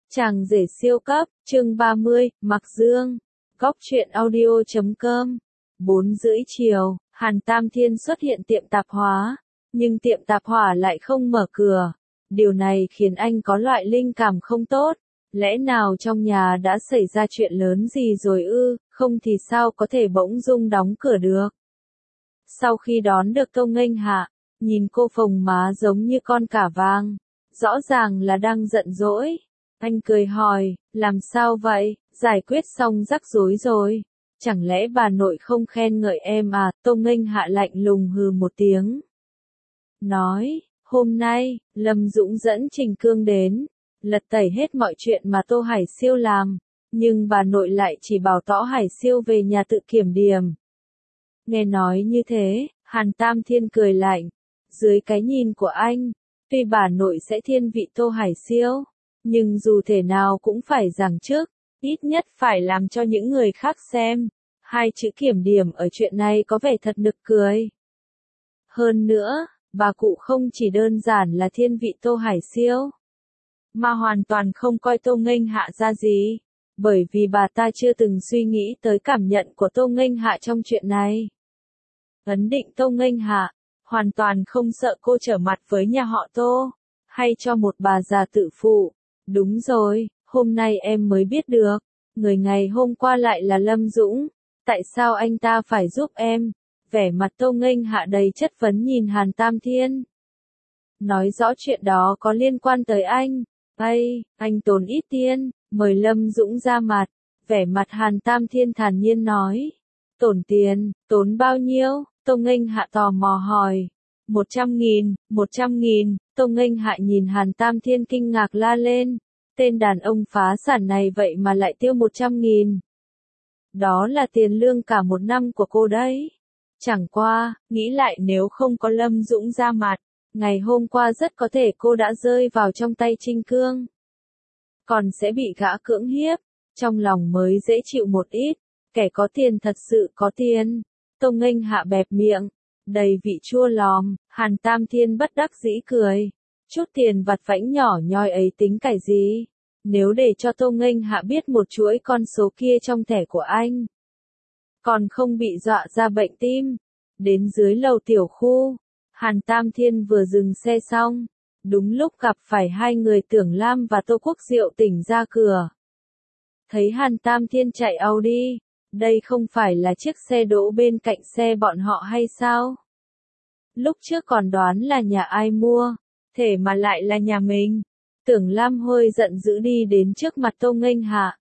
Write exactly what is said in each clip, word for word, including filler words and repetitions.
Chàng rể siêu cấp, chương ba mươi, Mặc Dương. Góc truyện audio chấm com. Bốn rưỡi chiều, Hàn Tam Thiên xuất hiện tiệm tạp hóa, nhưng tiệm tạp hóa lại không mở cửa. Điều này khiến anh có loại linh cảm không tốt. Lẽ nào trong nhà đã xảy ra chuyện lớn gì rồi ư, không thì sao có thể bỗng dưng đóng cửa được. Sau khi đón được Tô Nghênh Hạ, nhìn cô phồng má giống như con cả vàng, rõ ràng là đang giận dỗi. Anh cười hỏi, làm sao vậy, giải quyết xong rắc rối rồi. Chẳng lẽ bà nội không khen ngợi em à, Tô Nghênh Hạ lạnh lùng hừ một tiếng. Nói, hôm nay, Lâm Dũng dẫn Trình Cương đến, lật tẩy hết mọi chuyện mà Tô Hải Siêu làm, nhưng bà nội lại chỉ bảo tỏ Hải Siêu về nhà tự kiểm điểm. Nghe nói như thế, Hàn Tam Thiên cười lạnh, dưới cái nhìn của anh, tuy bà nội sẽ thiên vị Tô Hải Siêu, nhưng dù thể nào cũng phải giằng trước, ít nhất phải làm cho những người khác xem. Hai chữ kiểm điểm ở chuyện này có vẻ thật nực cười. Hơn nữa, bà cụ không chỉ đơn giản là thiên vị Tô Hải Siêu, mà hoàn toàn không coi Tô Nghênh Hạ ra gì, bởi vì bà ta chưa từng suy nghĩ tới cảm nhận của Tô Nghênh Hạ trong chuyện này. Ấn định Tô Nghênh Hạ, hoàn toàn không sợ cô trở mặt với nhà họ Tô, hay cho một bà già tự phụ. Đúng rồi, hôm nay em mới biết được, người ngày hôm qua lại là Lâm Dũng, tại sao anh ta phải giúp em? Vẻ mặt Tô Nghênh Hạ đầy chất vấn nhìn Hàn Tam Thiên. Nói rõ chuyện đó có liên quan tới anh. Ây, anh tốn ít tiền, mời Lâm Dũng ra mặt. Vẻ mặt Hàn Tam Thiên thản nhiên nói. Tổn tiền, tốn bao nhiêu? Tô Nghênh Hạ tò mò hỏi. Một trăm nghìn, một trăm nghìn, Tô Nghênh Hạ nhìn Hàn Tam Thiên kinh ngạc la lên. Tên đàn ông phá sản này vậy mà lại tiêu một trăm nghìn. Đó là tiền lương cả một năm của cô đấy. Chẳng qua, nghĩ lại nếu không có Lâm Dũng ra mặt, ngày hôm qua rất có thể cô đã rơi vào trong tay Trình Cương. Còn sẽ bị gã cưỡng hiếp, trong lòng mới dễ chịu một ít, kẻ có tiền thật sự có tiền. Tô Nghênh Hạ bẹp miệng, đầy vị chua lòm, Hàn Tam Thiên bất đắc dĩ cười. Chút tiền vặt vãnh nhỏ nhoi ấy tính cái gì? Nếu để cho Tô Nghênh Hạ biết một chuỗi con số kia trong thẻ của anh, còn không bị dọa ra bệnh tim. Đến dưới lầu tiểu khu, Hàn Tam Thiên vừa dừng xe xong, đúng lúc gặp phải hai người Tưởng Lam và Tô Quốc Diệu tỉnh ra cửa. Thấy Hàn Tam Thiên chạy Audi, đây không phải là chiếc xe đỗ bên cạnh xe bọn họ hay sao? Lúc trước còn đoán là nhà ai mua, thể mà lại là nhà mình. Tưởng Lam hơi giận dữ đi đến trước mặt Tô Nghênh Hạ.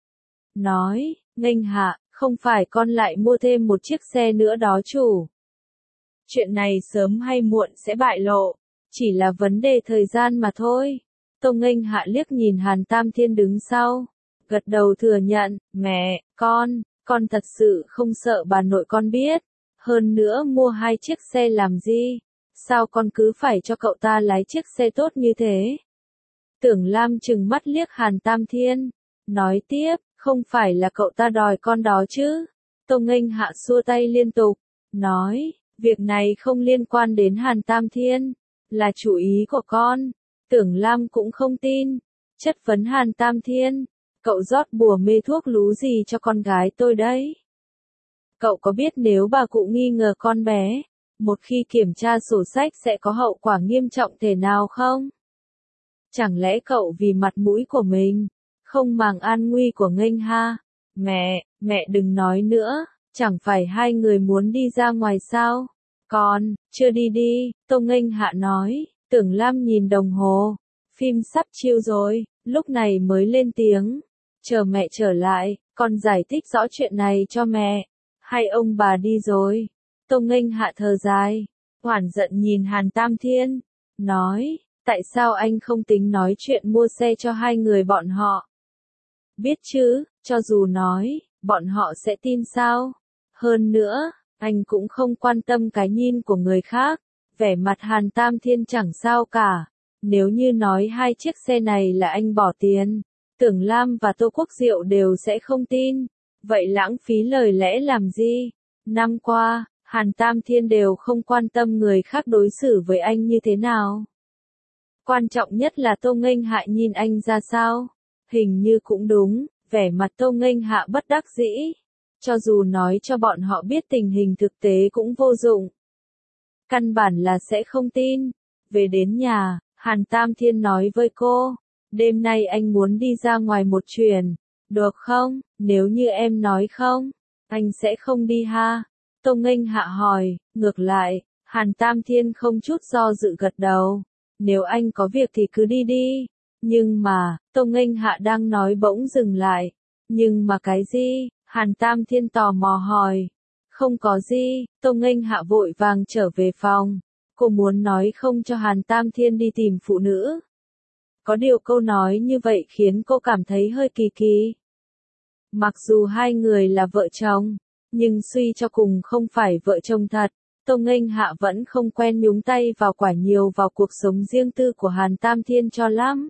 Nói, Nghênh Hạ, không phải con lại mua thêm một chiếc xe nữa đó chủ. Chuyện này sớm hay muộn sẽ bại lộ, chỉ là vấn đề thời gian mà thôi. Tô Nghênh Hạ liếc nhìn Hàn Tam Thiên đứng sau, gật đầu thừa nhận, mẹ, con, con thật sự không sợ bà nội con biết. Hơn nữa mua hai chiếc xe làm gì? Sao con cứ phải cho cậu ta lái chiếc xe tốt như thế? Tưởng Lam trừng mắt liếc Hàn Tam Thiên, nói tiếp, không phải là cậu ta đòi con đó chứ? Tô Nghênh Hạ xua tay liên tục, nói, việc này không liên quan đến Hàn Tam Thiên, là chủ ý của con. Tưởng Lam cũng không tin, chất vấn Hàn Tam Thiên, cậu rót bùa mê thuốc lú gì cho con gái tôi đấy? Cậu có biết nếu bà cụ nghi ngờ con bé, một khi kiểm tra sổ sách sẽ có hậu quả nghiêm trọng thế nào không? Chẳng lẽ cậu vì mặt mũi của mình, không màng an nguy của Nghênh Hạ? Mẹ, mẹ đừng nói nữa, chẳng phải hai người muốn đi ra ngoài sao? Con, chưa đi đi, Tô Nghênh Hạ nói. Tưởng Lam nhìn đồng hồ, phim sắp chiếu rồi, lúc này mới lên tiếng. Chờ mẹ trở lại, con giải thích rõ chuyện này cho mẹ. Hay ông bà đi rồi? Tô Nghênh Hạ thở dài, oản giận nhìn Hàn Tam Thiên, nói, tại sao anh không tính nói chuyện mua xe cho hai người bọn họ? Biết chứ, cho dù nói, bọn họ sẽ tin sao? Hơn nữa, anh cũng không quan tâm cái nhìn của người khác. Vẻ mặt Hàn Tam Thiên chẳng sao cả. Nếu như nói hai chiếc xe này là anh bỏ tiền, Tưởng Lam và Tô Quốc Diệu đều sẽ không tin. Vậy lãng phí lời lẽ làm gì? Năm qua, Hàn Tam Thiên đều không quan tâm người khác đối xử với anh như thế nào. Quan trọng nhất là Tô Nghênh Hạ nhìn anh ra sao. Hình như cũng đúng, vẻ mặt Tô Nghênh Hạ bất đắc dĩ. Cho dù nói cho bọn họ biết tình hình thực tế cũng vô dụng. Căn bản là sẽ không tin. Về đến nhà, Hàn Tam Thiên nói với cô, đêm nay anh muốn đi ra ngoài một chuyến, được không? Nếu như em nói không, anh sẽ không đi ha. Tô Nghênh Hạ hỏi, ngược lại, Hàn Tam Thiên không chút do dự gật đầu. Nếu anh có việc thì cứ đi đi. Nhưng mà, Tô Nghênh Hạ đang nói bỗng dừng lại. Nhưng mà cái gì? Hàn Tam Thiên tò mò hỏi. Không có gì, Tô Nghênh Hạ vội vàng trở về phòng. Cô muốn nói không cho Hàn Tam Thiên đi tìm phụ nữ. Có điều câu nói như vậy khiến cô cảm thấy hơi kỳ kỳ. Mặc dù hai người là vợ chồng, nhưng suy cho cùng không phải vợ chồng thật. Tô Nghênh Hạ vẫn không quen nhúng tay vào quả nhiều vào cuộc sống riêng tư của Hàn Tam Thiên cho lắm.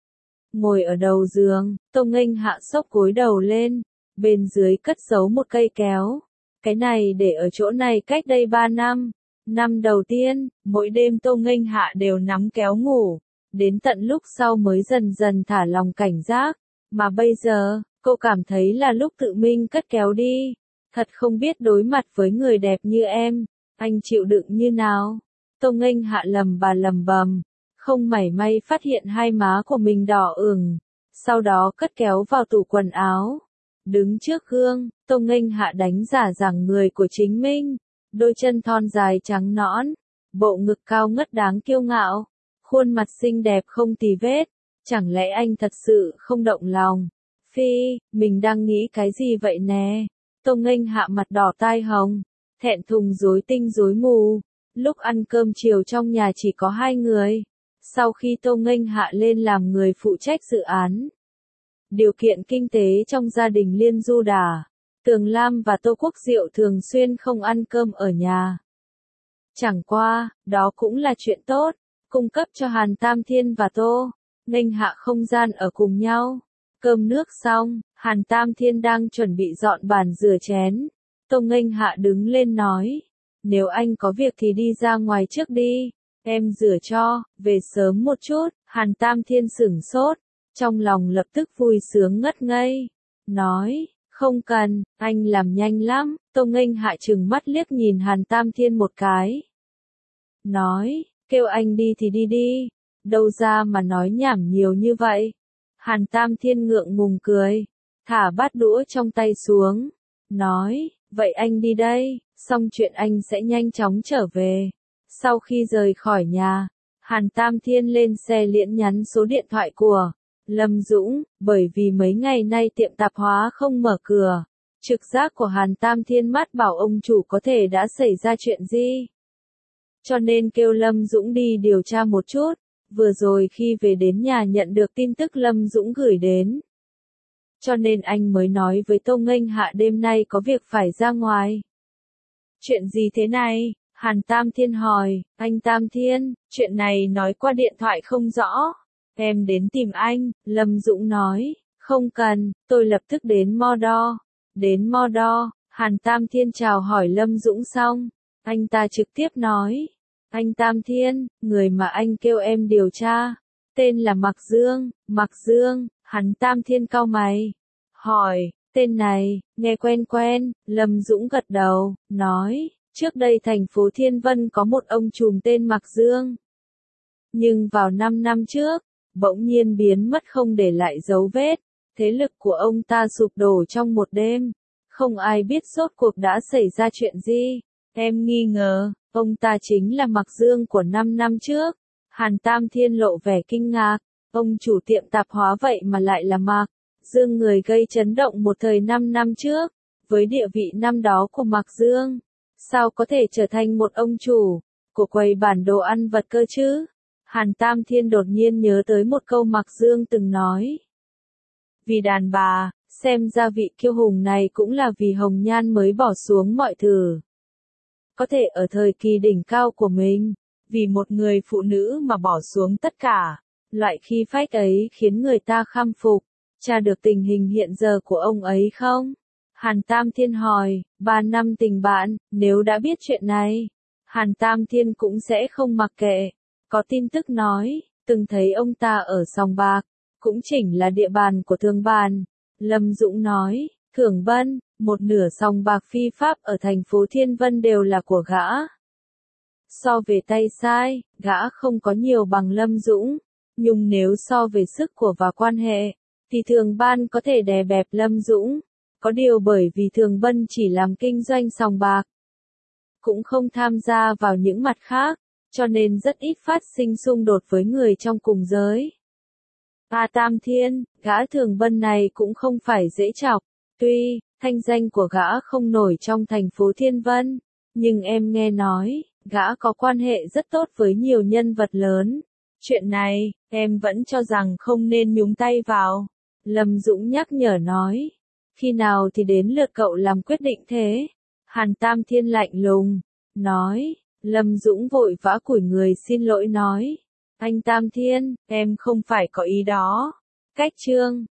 Ngồi ở đầu giường, Tô Nghênh Hạ xốc gối đầu lên, bên dưới cất giấu một cây kéo. Cái này để ở chỗ này cách đây ba năm. Năm đầu tiên, mỗi đêm Tô Nghênh Hạ đều nắm kéo ngủ, đến tận lúc sau mới dần dần thả lòng cảnh giác. Mà bây giờ, cô cảm thấy là lúc tự mình cất kéo đi. Thật không biết đối mặt với người đẹp như em, anh chịu đựng như nào. Tô Nghênh Hạ lầm bà lầm bầm, không mảy may phát hiện hai má của mình đỏ ửng. Sau đó cất kéo vào tủ quần áo. Đứng trước gương, Tô Nghênh Hạ đánh giả rằng người của chính mình. Đôi chân thon dài trắng nõn, bộ ngực cao ngất đáng kiêu ngạo, khuôn mặt xinh đẹp không tì vết. Chẳng lẽ anh thật sự không động lòng? Phi, mình đang nghĩ cái gì vậy nè? Tô Nghênh Hạ mặt đỏ tai hồng, thẹn thùng rối tinh rối mù. Lúc ăn cơm chiều trong nhà chỉ có hai người. Sau khi Tô Nghênh Hạ lên làm người phụ trách dự án, điều kiện kinh tế trong gia đình liên du đà, Tường Lam và Tô Quốc Diệu thường xuyên không ăn cơm ở nhà. Chẳng qua, đó cũng là chuyện tốt, cung cấp cho Hàn Tam Thiên và Tô Nghênh Hạ không gian ở cùng nhau. Cơm nước xong, Hàn Tam Thiên đang chuẩn bị dọn bàn rửa chén. Tô Nghênh Hạ đứng lên nói, nếu anh có việc thì đi ra ngoài trước đi, em rửa cho, về sớm một chút. Hàn Tam Thiên sửng sốt, trong lòng lập tức vui sướng ngất ngây, nói, không cần, anh làm nhanh lắm. Tô Nghênh Hạ trừng mắt liếc nhìn Hàn Tam Thiên một cái, nói, kêu anh đi thì đi đi, đâu ra mà nói nhảm nhiều như vậy. Hàn Tam Thiên ngượng ngùng cười, thả bát đũa trong tay xuống, nói, vậy anh đi đây, xong chuyện anh sẽ nhanh chóng trở về. Sau khi rời khỏi nhà, Hàn Tam Thiên lên xe liễn nhắn số điện thoại của Lâm Dũng, bởi vì mấy ngày nay tiệm tạp hóa không mở cửa. Trực giác của Hàn Tam Thiên mách bảo ông chủ có thể đã xảy ra chuyện gì. Cho nên kêu Lâm Dũng đi điều tra một chút. Vừa rồi khi về đến nhà nhận được tin tức Lâm Dũng gửi đến. Cho nên anh mới nói với Tô Nghênh Hạ đêm nay có việc phải ra ngoài. Chuyện gì thế này? Hàn Tam Thiên hỏi, anh Tam Thiên, chuyện này nói qua điện thoại không rõ. Em đến tìm anh, Lâm Dũng nói, không cần, tôi lập tức đến Mordor. Đến Mordor, Hàn Tam Thiên chào hỏi Lâm Dũng xong, anh ta trực tiếp nói, anh Tam Thiên, người mà anh kêu em điều tra, tên là Mạc Dương. Mạc Dương, hắn Tam Thiên cau mày, hỏi, tên này, nghe quen quen. Lâm Dũng gật đầu, nói, trước đây thành phố Thiên Vân có một ông trùm tên Mạc Dương. Nhưng vào năm năm trước, bỗng nhiên biến mất không để lại dấu vết, thế lực của ông ta sụp đổ trong một đêm, không ai biết rốt cuộc đã xảy ra chuyện gì. Em nghi ngờ, ông ta chính là Mạc Dương của năm năm trước. Hàn Tam Thiên lộ vẻ kinh ngạc, ông chủ tiệm tạp hóa vậy mà lại là Mạc Dương, người gây chấn động một thời năm năm trước. Với địa vị năm đó của Mạc Dương, sao có thể trở thành một ông chủ của quầy bản đồ ăn vặt cơ chứ? Hàn Tam Thiên đột nhiên nhớ tới một câu Mạc Dương từng nói. Vì đàn bà, xem ra vị kiêu hùng này cũng là vì hồng nhan mới bỏ xuống mọi thứ. Có thể ở thời kỳ đỉnh cao của mình, vì một người phụ nữ mà bỏ xuống tất cả, loại khí phách ấy khiến người ta khâm phục. Tra được tình hình hiện giờ của ông ấy không? Hàn Tam Thiên hỏi, ba năm tình bạn, nếu đã biết chuyện này, Hàn Tam Thiên cũng sẽ không mặc kệ. Có tin tức nói, từng thấy ông ta ở sòng bạc, cũng chỉnh là địa bàn của Thường Bàn. Lâm Dũng nói, Thường Bân, một nửa sòng bạc phi pháp ở thành phố Thiên Vân đều là của gã. So về tay sai, gã không có nhiều bằng Lâm Dũng, nhưng nếu so về sức của và quan hệ, thì Thường Ban có thể đè bẹp Lâm Dũng. Có điều bởi vì Thường Bân chỉ làm kinh doanh sòng bạc, cũng không tham gia vào những mặt khác, cho nên rất ít phát sinh xung đột với người trong cùng giới. A Tam Thiên, gã Thường Bân này cũng không phải dễ chọc, tuy thanh danh của gã không nổi trong thành phố Thiên Vân, nhưng em nghe nói, gã có quan hệ rất tốt với nhiều nhân vật lớn. Chuyện này, em vẫn cho rằng không nên nhúng tay vào. Lâm Dũng nhắc nhở nói, khi nào thì đến lượt cậu làm quyết định thế? Hàn Tam Thiên lạnh lùng, nói. Lâm Dũng vội vã cúi người xin lỗi nói, anh Tam Thiên, em không phải có ý đó. Cách chương